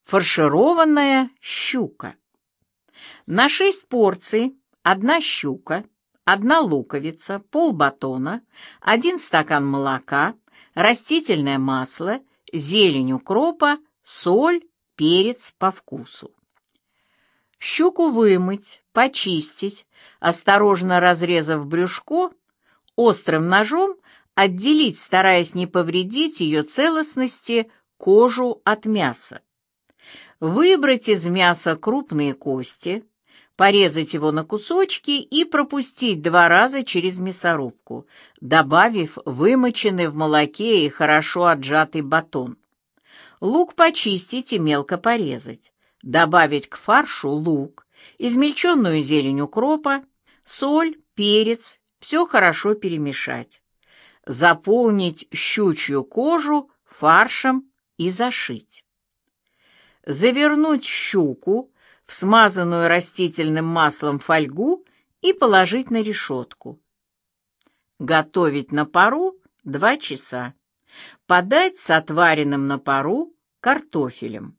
Фаршированная щука. На 6 порций 1 щука, 1 луковица, полбатона, 1 стакан молока, растительное масло, зелень укропа, соль, перец по вкусу. Щуку вымыть, почистить, осторожно разрезав брюшко, острым ножом отделить, стараясь не повредить ее целостности, кожу от мяса. Выбрать из мяса крупные кости, порезать его на кусочки и пропустить 2 раза через мясорубку, добавив вымоченный в молоке и хорошо отжатый батон. Лук почистить и мелко порезать. Добавить к фаршу лук, измельченную зелень укропа, соль, перец, все хорошо перемешать. Заполнить щучью кожу фаршем и зашить. Завернуть щуку в смазанную растительным маслом фольгу и положить на решетку. Готовить на пару 2 часа. Подать с отваренным на пару картофелем.